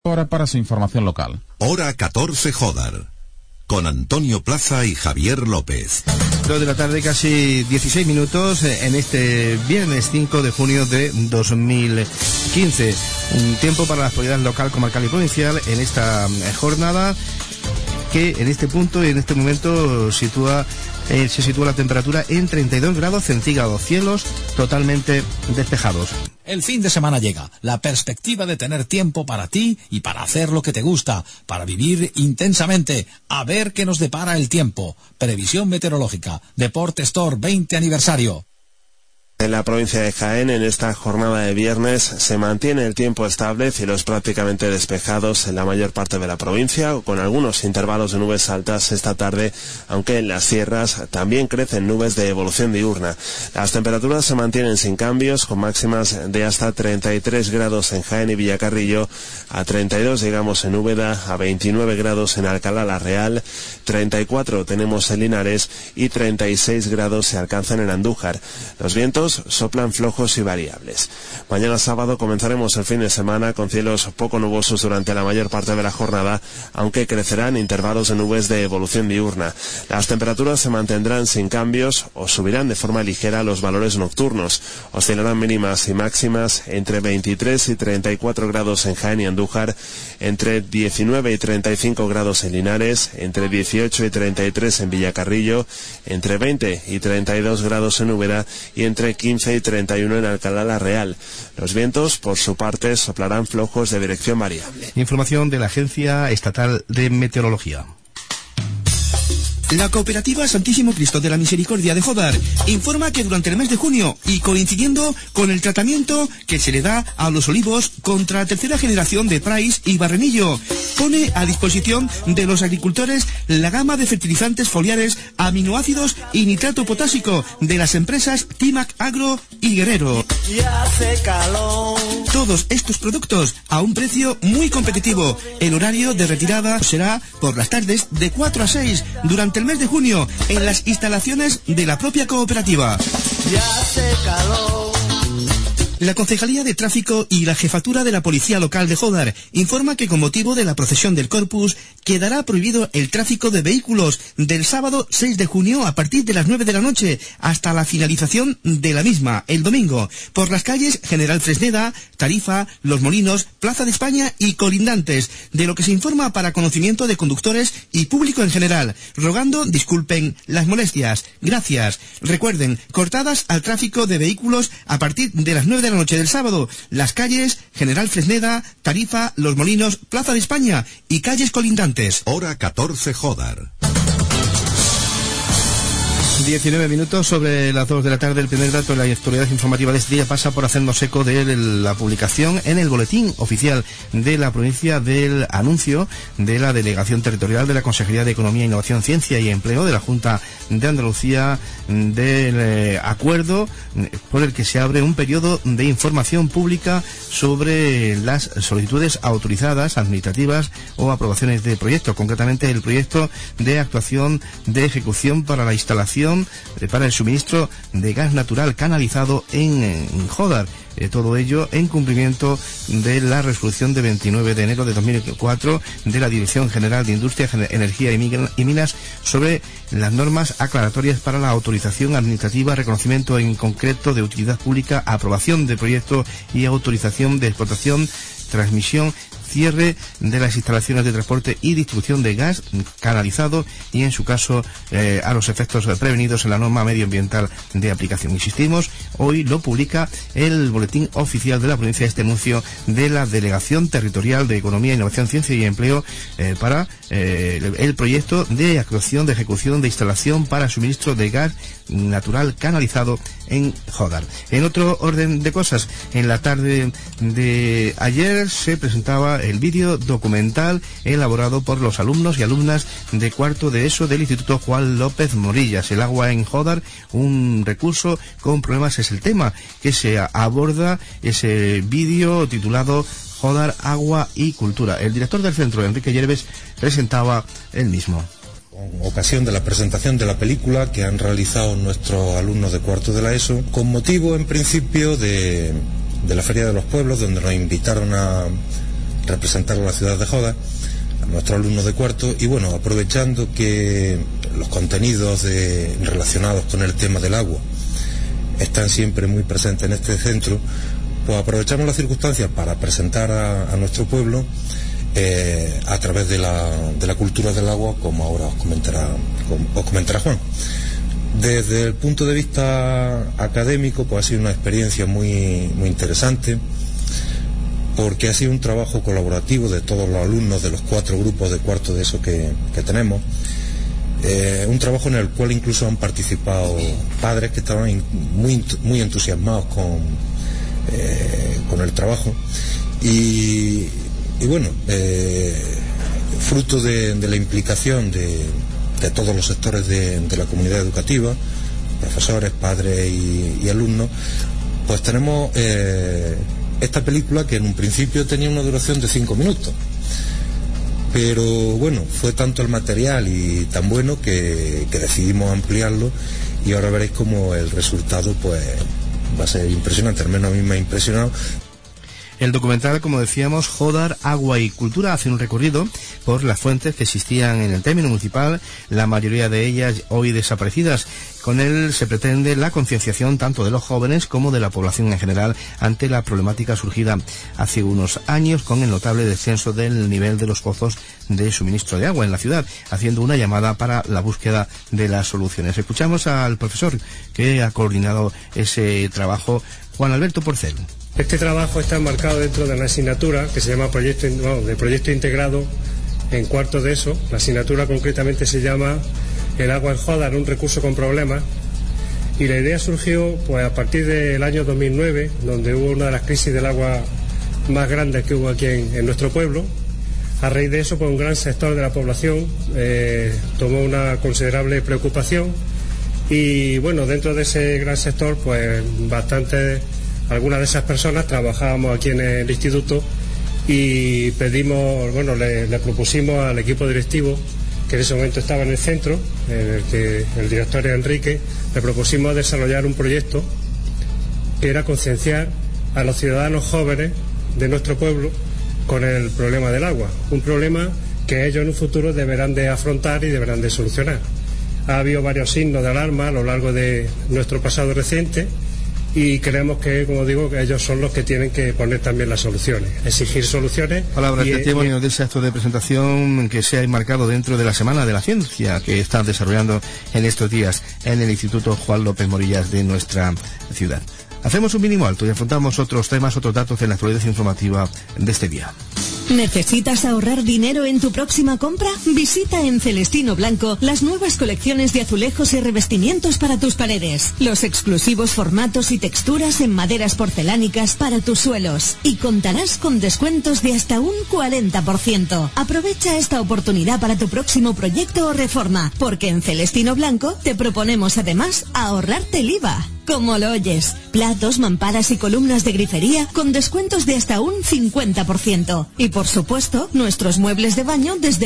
Ahora para su información local. Hora 14 Jodar. Con Antonio Plaza y Javier López. 2 de la tarde, casi 16 minutos, en este viernes 5 de junio de 2015. Un tiempo para la actualidad local, comarcal y provincial en esta jornada que en este punto y en este momento se sitúa la temperatura en 32 grados centígrados, cielos totalmente despejados. El fin de semana llega, la perspectiva de tener tiempo para ti y para hacer lo que te gusta, para vivir intensamente, a ver qué nos depara el tiempo. Previsión meteorológica, Deporte Store 20 aniversario. En la provincia de Jaén, en esta jornada de viernes, se mantiene el tiempo estable, cielos prácticamente despejados en la mayor parte de la provincia, con algunos intervalos de nubes altas esta tarde, aunque en las sierras también crecen nubes de evolución diurna. Las temperaturas se mantienen sin cambios, con máximas de hasta 33 grados en Jaén y Villacarrillo, a 32 llegamos en Úbeda, a 29 grados en Alcalá la Real, 34 tenemos en Linares y 36 grados se alcanzan en Andújar. Los vientos soplan flojos y variables. Mañana sábado comenzaremos el fin de semana con cielos poco nubosos durante la mayor parte de la jornada, aunque crecerán intervalos de nubes de evolución diurna. Las temperaturas se mantendrán sin cambios o subirán de forma ligera los valores nocturnos. Oscilarán mínimas y máximas entre 23 y 34 grados en Jaén y Andújar, entre 19 y 35 grados en Linares, entre 18 y 33 en Villacarrillo, entre 20 y 32 grados en Úbeda y entre 15 y 31 en Alcalá la Real. Los vientos, por su parte, soplarán flojos de dirección variable. Información de la Agencia Estatal de Meteorología. La Cooperativa Santísimo Cristo de la Misericordia de Jodar informa que durante el mes de junio y coincidiendo con el tratamiento que se le da a los olivos contra tercera generación de Price y Barrenillo, pone a disposición de los agricultores la gama de fertilizantes foliares, aminoácidos y nitrato potásico de las empresas Timac Agro y Guerrero. Todos estos productos a un precio muy competitivo. El horario de retirada será por las tardes de 4 a 6 durante el mes de junio en las instalaciones de la propia cooperativa. La Concejalía de Tráfico y la Jefatura de la Policía Local de Jodar informa que con motivo de la procesión del Corpus quedará prohibido el tráfico de vehículos del sábado 6 de junio a partir de las 9 de la noche hasta la finalización de la misma, el domingo, por las calles General Fresneda, Tarifa, Los Molinos, Plaza de España y colindantes, de lo que se informa para conocimiento de conductores y público en general, rogando disculpen las molestias. Gracias. Recuerden, cortadas al tráfico de vehículos a partir de las 9 de la noche del sábado, las calles General Fresneda, Tarifa, Los Molinos, Plaza de España y calles colindantes. Hora 14 Jodar. 19 minutos sobre las 2 de la tarde. El primer dato de la actualidad informativa de este día pasa por hacernos eco de la publicación en el boletín oficial de la provincia del anuncio de la Delegación Territorial de la Consejería de Economía, Innovación, Ciencia y Empleo de la Junta de Andalucía del acuerdo por el que se abre un periodo de información pública sobre las solicitudes autorizadas, administrativas o aprobaciones de proyectos, concretamente el proyecto de actuación de ejecución para la instalación para el suministro de gas natural canalizado en Jodar. Todo ello en cumplimiento de la resolución de 29 de enero de 2004 de la Dirección General de Industria, Energía y Minas sobre las normas aclaratorias para la autorización administrativa, reconocimiento en concreto de utilidad pública, aprobación de proyecto y autorización de explotación, transmisión, cierre de las instalaciones de transporte y distribución de gas canalizado y, en su caso, a los efectos prevenidos en la norma medioambiental de aplicación. Insistimos, hoy lo publica el boletín oficial de la provincia este anuncio de la Delegación Territorial de Economía, Innovación, Ciencia y Empleo para el proyecto de actuación de ejecución de instalación para suministro de gas natural canalizado en Jodar. En otro orden de cosas, en la tarde de ayer se presentaba el vídeo documental elaborado por los alumnos y alumnas de cuarto de ESO del Instituto Juan López Morillas. El agua en Jodar, un recurso con problemas, es el tema que se aborda ese vídeo titulado Jodar, Agua y Cultura. El director del centro, Enrique Yerves, presentaba el mismo. Con ocasión de la presentación de la película que han realizado nuestros alumnos de cuarto de la ESO, con motivo en principio de la Feria de los Pueblos, donde nos invitaron a representar a la ciudad de Jódar, a nuestros alumnos de cuarto, y bueno, aprovechando que los contenidos relacionados con el tema del agua están siempre muy presentes en este centro, pues aprovechamos las circunstancias para presentar a nuestro pueblo a través de la cultura del agua, como ahora os comentará Juan. Desde el punto de vista académico, pues ha sido una experiencia muy, muy interesante, porque ha sido un trabajo colaborativo de todos los alumnos de los 4 grupos de cuarto de ESO que tenemos. Un trabajo en el cual incluso han participado padres que estaban muy entusiasmados con el trabajo y bueno, fruto de la implicación de todos los sectores de la comunidad educativa, profesores, padres y alumnos, pues tenemos esta película que en un principio tenía una duración de 5 minutos. Pero bueno, fue tanto el material y tan bueno que decidimos ampliarlo, y ahora veréis cómo el resultado pues va a ser impresionante. Al menos a mí me ha impresionado. El documental, como decíamos, Jódar, Agua y Cultura, hace un recorrido por las fuentes que existían en el término municipal, la mayoría de ellas hoy desaparecidas. Con él se pretende la concienciación tanto de los jóvenes como de la población en general ante la problemática surgida hace unos años con el notable descenso del nivel de los pozos de suministro de agua en la ciudad, haciendo una llamada para la búsqueda de las soluciones. Escuchamos al profesor que ha coordinado ese trabajo, Juan Alberto Porcel. Este trabajo está enmarcado dentro de una asignatura que se llama Proyecto Integrado en cuarto de ESO. La asignatura concretamente se llama El agua en Jódar, un recurso con problemas. Y la idea surgió pues a partir del año 2009, donde hubo una de las crisis del agua más grandes que hubo aquí en nuestro pueblo. A raíz de eso, pues un gran sector de la población tomó una considerable preocupación. Y bueno, dentro de ese gran sector, pues algunas de esas personas trabajábamos aquí en el instituto y le propusimos al equipo directivo, que en ese momento estaba en el centro, el director era Enrique, le propusimos desarrollar un proyecto que era concienciar a los ciudadanos jóvenes de nuestro pueblo con el problema del agua, un problema que ellos en un futuro deberán de afrontar y deberán de solucionar. Ha habido varios signos de alarma a lo largo de nuestro pasado reciente, y creemos que, como digo, que ellos son los que tienen que poner también las soluciones, exigir soluciones. Palabras de testimonio de ese acto de presentación que se ha enmarcado dentro de la Semana de la Ciencia que están desarrollando en estos días en el Instituto Juan López Morillas de nuestra ciudad. Hacemos un mínimo alto y afrontamos otros temas, otros datos en la actualidad informativa de este día. ¿Necesitas ahorrar dinero en tu próxima compra? Visita en Celestino Blanco las nuevas colecciones de azulejos y revestimientos para tus paredes, los exclusivos formatos y texturas en maderas porcelánicas para tus suelos, y contarás con descuentos de hasta un 40%. Aprovecha esta oportunidad para tu próximo proyecto o reforma, porque en Celestino Blanco te proponemos además ahorrarte el IVA. Como lo oyes, platos, mamparas y columnas de grifería con descuentos de hasta un 50%. Y por supuesto, nuestros muebles de baño desde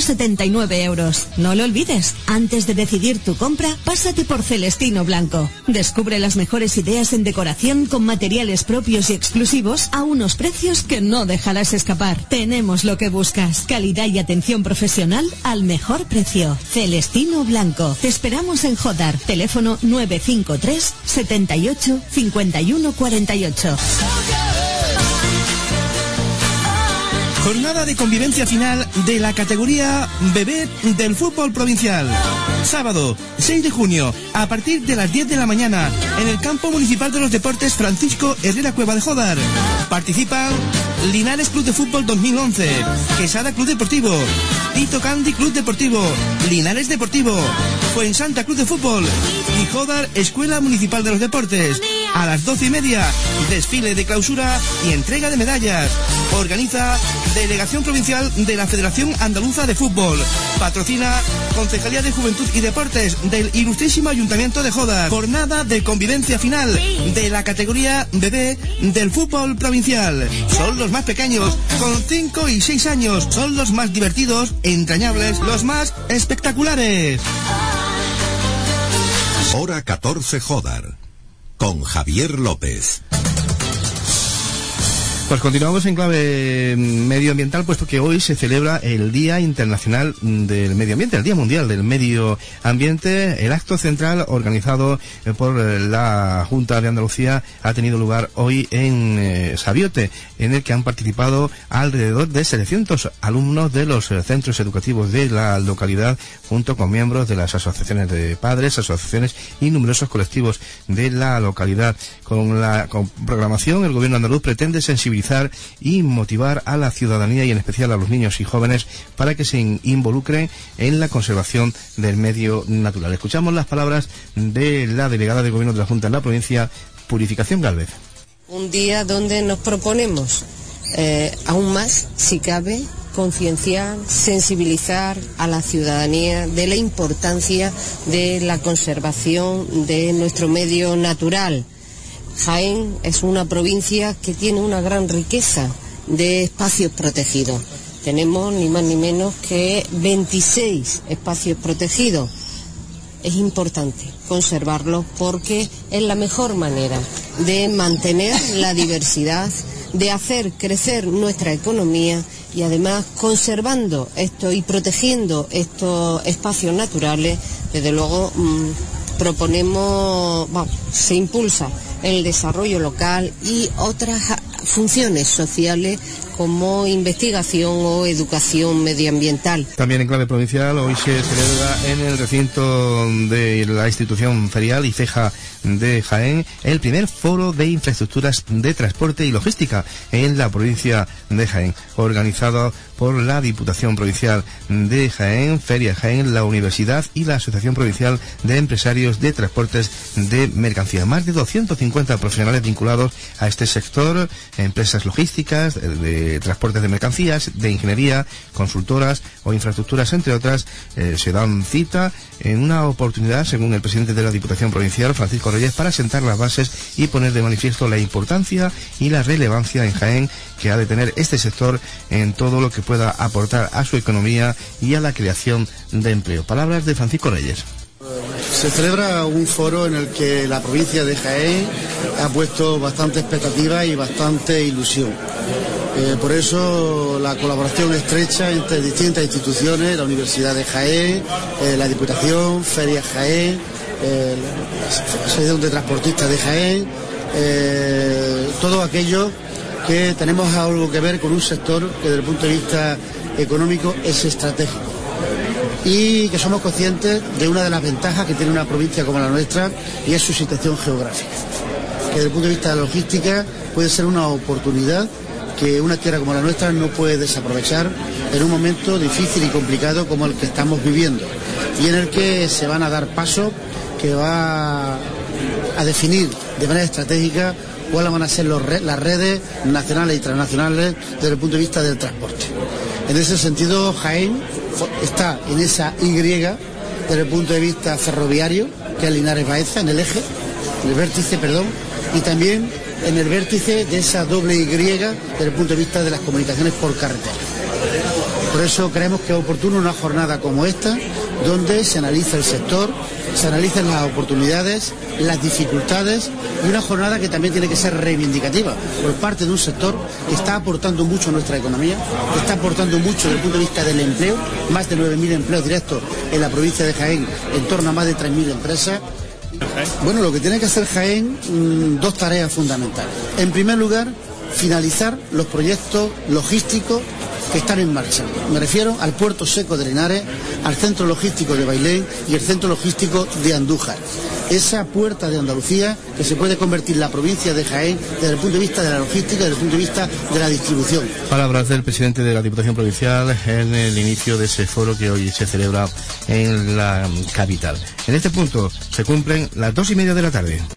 179 euros. No lo olvides, antes de decidir tu compra, pásate por Celestino Blanco. Descubre las mejores ideas en decoración con materiales propios y exclusivos a unos precios que no dejarás escapar. Tenemos lo que buscas, calidad y atención profesional al mejor precio. Celestino Blanco. Te esperamos en Jódar. Teléfono 953 78 51 48. Jornada de convivencia final de la categoría bebé del fútbol provincial. Sábado, 6 de junio, a partir de las 10 de la mañana, en el Campo Municipal de los Deportes Francisco Herrera Cueva de Jódar. Participan Linares Club de Fútbol 2011, Quesada Club Deportivo, Tito Candy Club Deportivo, Linares Deportivo, Fuensanta Club de Fútbol y Jódar Escuela Municipal de los Deportes. A las 12:30, desfile de clausura y entrega de medallas. Organiza Delegación Provincial de la Federación Andaluza de Fútbol. Patrocina Concejalía de Juventud y Deportes del Ilustrísimo Ayuntamiento de Jódar. Jornada de convivencia final de la categoría bebé del fútbol provincial. Son los más pequeños, con 5 y 6 años. Son los más divertidos, entrañables, los más espectaculares. Hora 14 Jódar, con Javier López. Pues continuamos en clave medioambiental, puesto que hoy se celebra el Día Internacional del Medio Ambiente, el Día Mundial del Medio Ambiente. El acto central organizado por la Junta de Andalucía ha tenido lugar hoy en Sabiote, en el que han participado alrededor de 700 alumnos de los centros educativos de la localidad, junto con miembros de las asociaciones de padres, asociaciones y numerosos colectivos de la localidad. Con la programación, el gobierno andaluz pretende sensibilizar y motivar a la ciudadanía y en especial a los niños y jóvenes para que se involucren en la conservación del medio natural. Escuchamos las palabras de la delegada de gobierno de la Junta en la provincia, Purificación Gálvez. Un día donde nos proponemos aún más, si cabe, concienciar, sensibilizar a la ciudadanía de la importancia de la conservación de nuestro medio natural. Jaén es una provincia que tiene una gran riqueza de espacios protegidos. Tenemos ni más ni menos que 26 espacios protegidos. Es importante conservarlos porque es la mejor manera de mantener la diversidad, de hacer crecer nuestra economía y además conservando esto y protegiendo estos espacios naturales. Desde luego se impulsa el desarrollo local y otras funciones sociales como investigación o educación medioambiental. También en clave provincial, hoy se celebra en el recinto de la institución ferial IFEJA de Jaén el primer foro de infraestructuras de transporte y logística en la provincia de Jaén, organizado por la Diputación Provincial de Jaén, Feria Jaén, la Universidad y la Asociación Provincial de Empresarios de Transportes de Mercancías. Más de 250 profesionales vinculados a este sector, empresas logísticas, de transportes de mercancías, de ingeniería, consultoras o infraestructuras, entre otras, se dan cita en una oportunidad, según el presidente de la Diputación Provincial, Francisco Reyes, para sentar las bases y poner de manifiesto la importancia y la relevancia en Jaén que ha de tener este sector en todo lo que pueda aportar a su economía y a la creación de empleo. Palabras de Francisco Reyes. Se celebra un foro en el que la provincia de Jaén ha puesto bastante expectativa y bastante ilusión. Por eso la colaboración estrecha entre distintas instituciones, la Universidad de Jaén, la Diputación, Feria Jaén, la Asociación de Transportistas de Jaén, todo aquello que tenemos algo que ver con un sector que desde el punto de vista económico es estratégico y que somos conscientes de una de las ventajas que tiene una provincia como la nuestra, y es su situación geográfica, que desde el punto de vista de la logística puede ser una oportunidad que una tierra como la nuestra no puede desaprovechar en un momento difícil y complicado como el que estamos viviendo, y en el que se van a dar pasos que va a definir de manera estratégica cuáles van a ser las redes nacionales y transnacionales desde el punto de vista del transporte. En ese sentido, Jaén está en esa Y desde el punto de vista ferroviario, que es Linares Baeza, en el eje, en el vértice, y también en el vértice de esa doble Y desde el punto de vista de las comunicaciones por carretera. Por eso creemos que es oportuno una jornada como esta, donde se analiza el sector, se analizan las oportunidades, las dificultades, y una jornada que también tiene que ser reivindicativa por parte de un sector que está aportando mucho a nuestra economía, que está aportando mucho desde el punto de vista del empleo, más de 9.000 empleos directos en la provincia de Jaén, en torno a más de 3.000 empresas. Bueno, lo que tiene que hacer Jaén, dos tareas fundamentales. En primer lugar, finalizar los proyectos logísticos que están en marcha. Me refiero al puerto seco de Linares, al centro logístico de Bailén y el centro logístico de Andújar. Esa puerta de Andalucía que se puede convertir la provincia de Jaén desde el punto de vista de la logística, desde el punto de vista de la distribución. Palabras del presidente de la Diputación Provincial en el inicio de ese foro que hoy se celebra en la capital. En este punto se cumplen las 2:30 de la tarde.